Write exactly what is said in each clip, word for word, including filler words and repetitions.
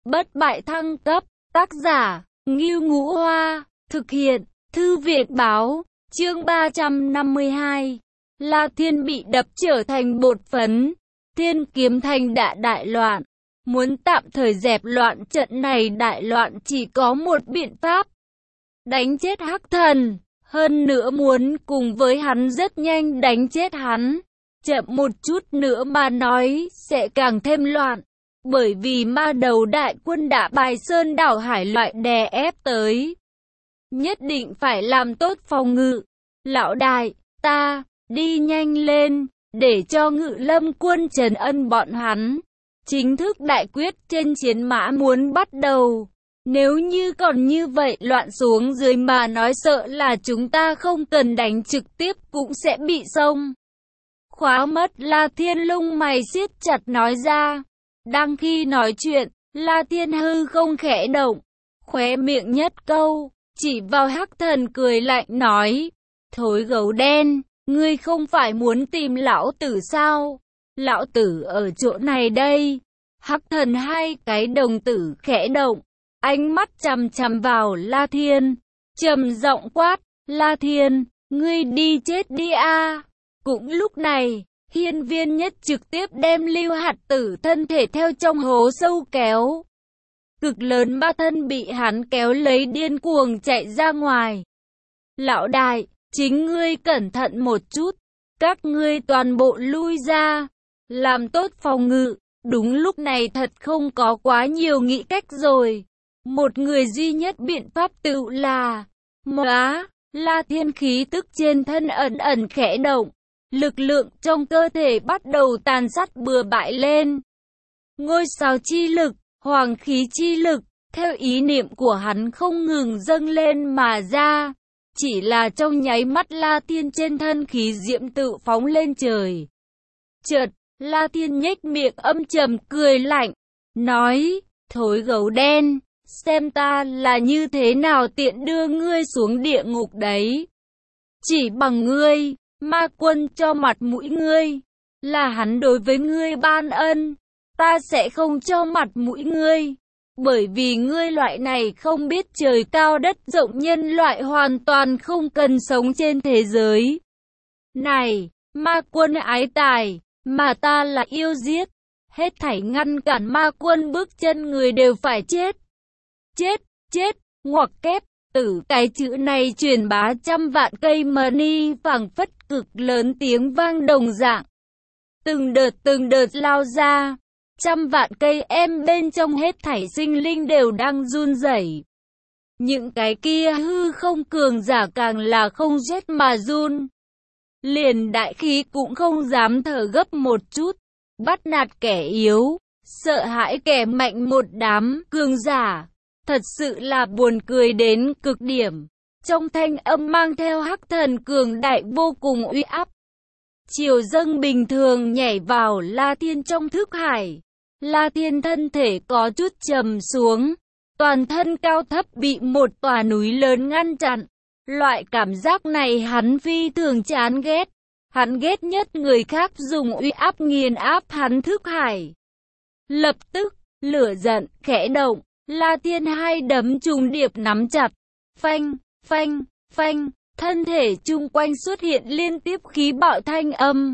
Bất bại thăng cấp, tác giả, Ngưu Ngũ Hoa, thực hiện, Thư viện báo, chương ba trăm năm mươi hai. La Thiên bị đập trở thành bột phấn, Thiên Kiếm Thành đã đại loạn. Muốn tạm thời dẹp loạn trận này đại loạn chỉ có một biện pháp. Đánh chết Hắc Thần, hơn nữa muốn cùng với hắn rất nhanh đánh chết hắn. Chậm một chút nữa mà nói sẽ càng thêm loạn. Bởi vì ma đầu đại quân đã bài sơn đảo hải loại đè ép tới. Nhất định phải làm tốt phòng ngự. Lão đại, ta, đi nhanh lên, để cho Ngự Lâm quân trấn ân bọn hắn. Chính thức đại quyết trên chiến mã muốn bắt đầu. Nếu như còn như vậy loạn xuống dưới mà nói sợ là chúng ta không cần đánh trực tiếp cũng sẽ bị xông. Khóa mất, La Thiên lông mày siết chặt nói ra. Đang khi nói chuyện, La Thiên hư không khẽ động, khóe miệng nhất câu, chỉ vào Hắc Thần cười lạnh nói. Thối gấu đen, ngươi không phải muốn tìm lão tử sao? Lão tử ở chỗ này đây. Hắc Thần hai cái đồng tử khẽ động, ánh mắt chằm chằm vào La Thiên, trầm giọng quát, La Thiên, ngươi đi chết đi a. Cũng lúc này, Hiên Viên Nhất trực tiếp đem Lưu Hạt Tử thân thể theo trong hố sâu kéo. Cực lớn ma thân bị hắn kéo lấy điên cuồng chạy ra ngoài. Lão đại, chính ngươi cẩn thận một chút, các ngươi toàn bộ lui ra, làm tốt phòng ngự. Đúng lúc này thật không có quá nhiều nghĩ cách rồi. Một người duy nhất biện pháp tự là Móa. La Thiên khí tức trên thân ẩn ẩn khẽ động, lực lượng trong cơ thể bắt đầu tàn sát bừa bãi lên. Ngôi sao chi lực, hoàng khí chi lực, theo ý niệm của hắn không ngừng dâng lên mà ra. Chỉ là trong nháy mắt La Thiên trên thân khí diễm tự phóng lên trời. Chợt, La Thiên nhếch miệng âm trầm cười lạnh, nói, thối gấu đen, xem ta là như thế nào tiện đưa ngươi xuống địa ngục đấy. Chỉ bằng ngươi, ma quân cho mặt mũi ngươi, là hắn đối với ngươi ban ân, ta sẽ không cho mặt mũi ngươi. Bởi vì ngươi loại này không biết trời cao đất rộng nhân loại hoàn toàn không cần sống trên thế giới này, ma quân ái tài. Mà ta là yêu giết, hết thảy ngăn cản ma quân bước chân người đều phải chết. Chết, chết, ngoặc kép, tử cái chữ này truyền bá trăm vạn cây mani phảng phất cực lớn tiếng vang đồng dạng. Từng đợt từng đợt lao ra, trăm vạn cây em bên trong hết thảy sinh linh đều đang run rẩy. Những cái kia hư không cường giả càng là không rét mà run. Liền đại khí cũng không dám thở gấp một chút, bắt nạt kẻ yếu, sợ hãi kẻ mạnh một đám cường giả, thật sự là buồn cười đến cực điểm. Trong thanh âm mang theo Hắc Thần cường đại vô cùng uy áp. Chiều dâng bình thường nhảy vào La Thiên trong thức hải. La Thiên thân thể có chút trầm xuống, toàn thân cao thấp bị một tòa núi lớn ngăn chặn. Loại cảm giác này hắn phi thường chán ghét. Hắn ghét nhất người khác dùng uy áp nghiền áp hắn thức hải. Lập tức, lửa giận, khẽ động, La Thiên hai đấm trùng điệp nắm chặt. Phanh, phanh, phanh, thân thể chung quanh xuất hiện liên tiếp khí bạo thanh âm.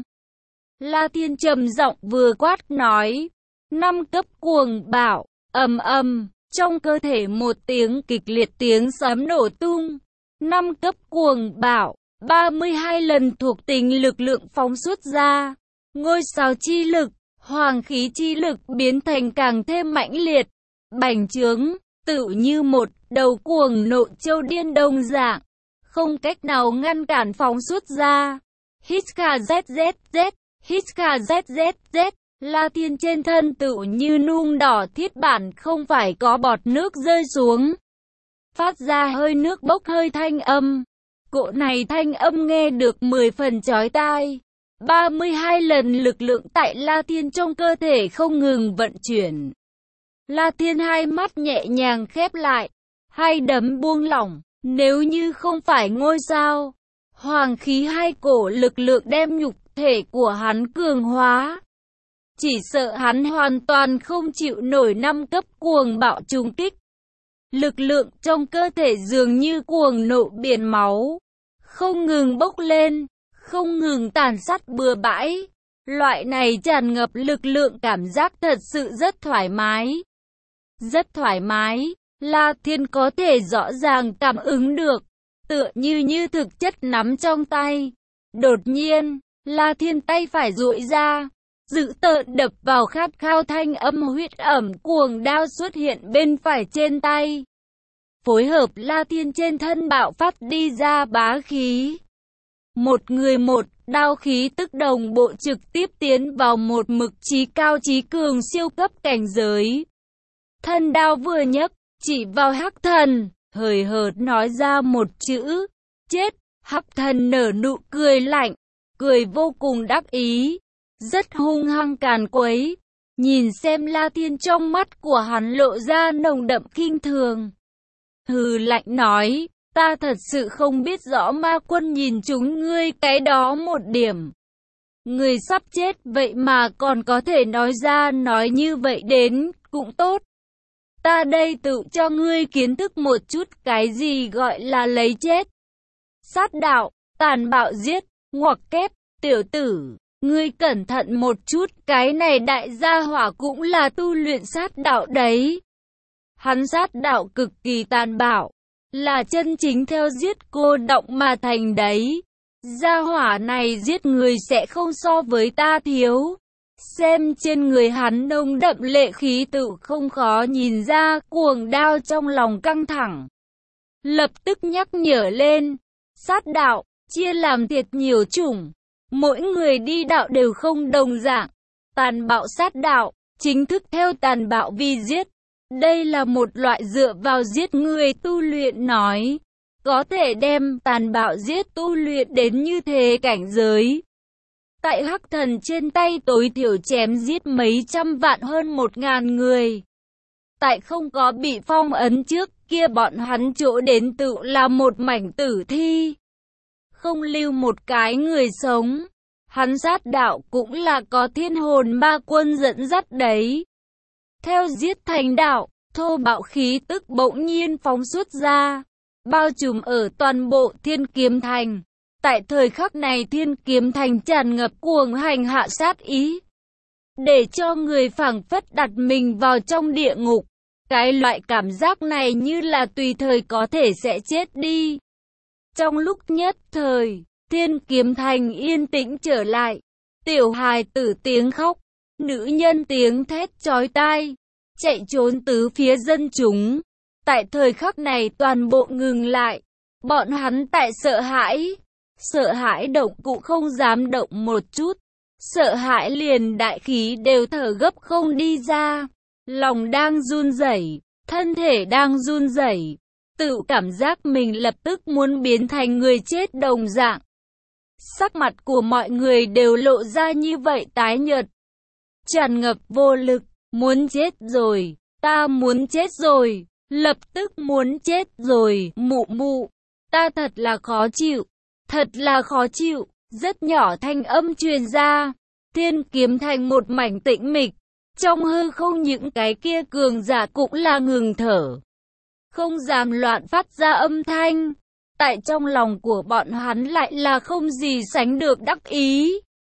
La Thiên trầm giọng vừa quát nói. Năm cấp cuồng bạo, ầm ầm, trong cơ thể một tiếng kịch liệt tiếng sấm nổ tung. Năm cấp cuồng bạo, ba mươi hai lần thuộc tính lực lượng phóng xuất ra. Ngôi sao chi lực, hoàng khí chi lực biến thành càng thêm mãnh liệt, bành trướng, tự như một đầu cuồng nộ châu điên đồng dạng, không cách nào ngăn cản phóng xuất ra. Hiska zzz, Hiska zzz, La Thiên trên thân tự như nung đỏ thiết bản không phải có bọt nước rơi xuống. Phát ra hơi nước bốc hơi thanh âm. Cỗ này thanh âm nghe được mười phần chói tai. ba mươi hai lần lực lượng tại La Thiên trong cơ thể không ngừng vận chuyển. La Thiên hai mắt nhẹ nhàng khép lại, hai đấm buông lỏng. Nếu như không phải ngôi sao, hoàng khí hai cổ lực lượng đem nhục thể của hắn cường hóa. chỉ sợ hắn hoàn toàn không chịu nổi năm cấp cuồng bạo trùng kích. Lực lượng trong cơ thể dường như cuồng nộ biển máu, không ngừng bốc lên, không ngừng tàn sát bừa bãi. Loại này tràn ngập lực lượng cảm giác thật sự rất thoải mái. Rất thoải mái, La Thiên có thể rõ ràng cảm ứng được, tựa như như thực chất nắm trong tay. Đột nhiên, La Thiên tay phải duỗi ra, dữ tợn đập vào khát khao thanh âm huyết ẩm cuồng đao xuất hiện bên phải trên tay. Phối hợp La Thiên trên thân bạo phát đi ra bá khí. Một người một đao khí tức đồng bộ trực tiếp tiến vào một mực chí cao chí cường siêu cấp cảnh giới. Thân đao vừa nhấc, chỉ vào Hắc Thần, hời hợt nói ra một chữ, chết. Hắc Thần nở nụ cười lạnh, cười vô cùng đắc ý, rất hung hăng càn quấy. Nhìn xem La Thiên, trong mắt của hắn lộ ra nồng đậm khinh thường. Hừ lạnh nói, ta thật sự không biết rõ ma quân nhìn chúng ngươi cái đó một điểm. Người sắp chết vậy mà còn có thể nói ra nói như vậy đến, cũng tốt. Ta đây tự cho ngươi kiến thức một chút cái gì gọi là lấy chết. Sát đạo, tàn bạo giết, ngoặc kép, tiểu tử, ngươi cẩn thận một chút, cái này đại gia hỏa cũng là tu luyện sát đạo đấy. Hắn sát đạo cực kỳ tàn bạo, là chân chính theo giết cô động mà thành đấy. Gia hỏa này giết người sẽ không so với ta thiếu. Xem trên người hắn nồng đậm lệ khí tự không khó nhìn ra, cuồng đao trong lòng căng thẳng. Lập tức nhắc nhở lên, sát đạo, chia làm thiệt nhiều chủng. Mỗi người đi đạo đều không đồng dạng. Tàn bạo sát đạo, chính thức theo tàn bạo vi giết. Đây là một loại dựa vào giết người tu luyện nói. Có thể đem tàn bạo giết tu luyện đến như thế cảnh giới. Tại Hắc Thần trên tay tối thiểu chém giết mấy trăm vạn hơn một ngàn người. Tại không có bị phong ấn trước kia bọn hắn chỗ đến tự là một mảnh tử thi. Không lưu một cái người sống. Hắn sát đạo cũng là có thiên hồn ma quân dẫn dắt đấy. Theo giết thành đạo, thô bạo khí tức bỗng nhiên phóng xuất ra, bao trùm ở toàn bộ Thiên Kiếm Thành. Tại thời khắc này Thiên Kiếm Thành tràn ngập cuồng hành hạ sát ý, để cho người phảng phất đặt mình vào trong địa ngục. Cái loại cảm giác này như là tùy thời có thể sẽ chết đi. Trong lúc nhất thời, Thiên Kiếm Thành yên tĩnh trở lại. Tiểu hài tử tiếng khóc, nữ nhân tiếng thét chói tai, chạy trốn tứ phía dân chúng. Tại thời khắc này toàn bộ ngừng lại. Bọn hắn tại sợ hãi. Sợ hãi động cũng không dám động một chút. Sợ hãi liền đại khí đều thở gấp không đi ra. Lòng đang run rẩy, thân thể đang run rẩy, tự cảm giác mình lập tức muốn biến thành người chết đồng dạng. Sắc mặt của mọi người đều lộ ra như vậy tái nhợt, tràn ngập vô lực, muốn chết rồi, ta muốn chết rồi, lập tức muốn chết rồi, mụ mụ, ta thật là khó chịu, thật là khó chịu. Rất nhỏ thanh âm truyền ra, Thiên Kiếm Thành một mảnh tĩnh mịch. Trong hư không những cái kia cường giả cũng là ngừng thở, không dám loạn phát ra âm thanh. Tại trong lòng của bọn hắn lại là không gì sánh được đắc ý.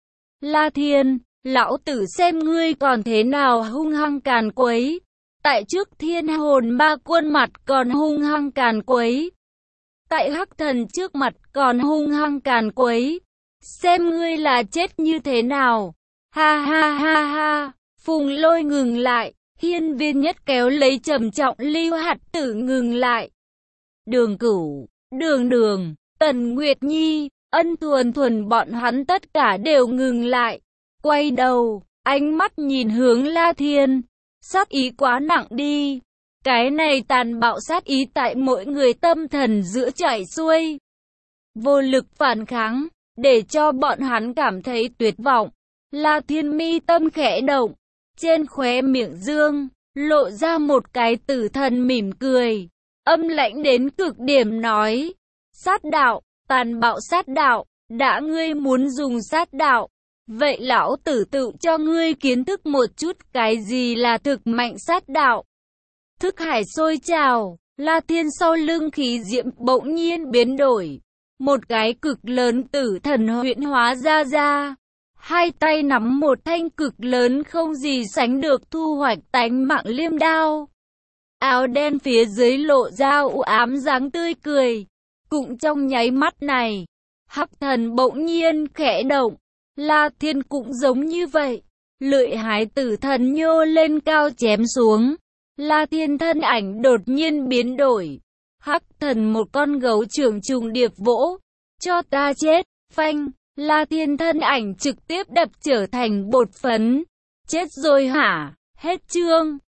La Thiên, lão tử xem ngươi còn thế nào hung hăng càn quấy. Tại trước thiên hồn ma quân mặt còn hung hăng càn quấy. Tại Hắc Thần trước mặt còn hung hăng càn quấy. Xem ngươi là chết như thế nào. Ha ha ha ha. Phùng Lôi ngừng lại, hiên viên nhất kéo lấy trầm trọng Lưu Hạt Tử ngừng lại. Đường Cửu, Đường Đường, Tần Nguyệt Nhi, Ân Thuần Thuần bọn hắn tất cả đều ngừng lại. Quay đầu, ánh mắt nhìn hướng La Thiên. Sát ý quá nặng đi. Cái này tàn bạo sát ý tại mỗi người tâm thần giữa chảy xuôi. Vô lực phản kháng, để cho bọn hắn cảm thấy tuyệt vọng. La Thiên mi tâm khẽ động. Trên khóe miệng dương, lộ ra một cái tử thần mỉm cười, âm lãnh đến cực điểm nói, sát đạo, tàn bạo sát đạo, đã ngươi muốn dùng sát đạo, Vậy lão tử tự cho ngươi kiến thức một chút cái gì là thực mạnh sát đạo. Thức hải sôi trào, La Thiên sau lưng khí diệm bỗng nhiên biến đổi. Một cái cực lớn tử thần huyễn hóa ra ra. Hai tay nắm một thanh cực lớn không gì sánh được thu hoạch tánh mạng liêm đao. Áo đen phía dưới lộ ra u ám dáng tươi cười. Cũng trong nháy mắt này, hắc thần bỗng nhiên khẽ động. La Thiên cũng giống như vậy. Lưỡi hái tử thần nhô lên cao chém xuống. La Thiên thân ảnh đột nhiên biến đổi. Hắc thần một con gấu trưởng trùng điệp vỗ. Cho ta chết, phanh. La Thiên thân ảnh trực tiếp đập trở thành bột phấn. Chết rồi hả? Hết chương.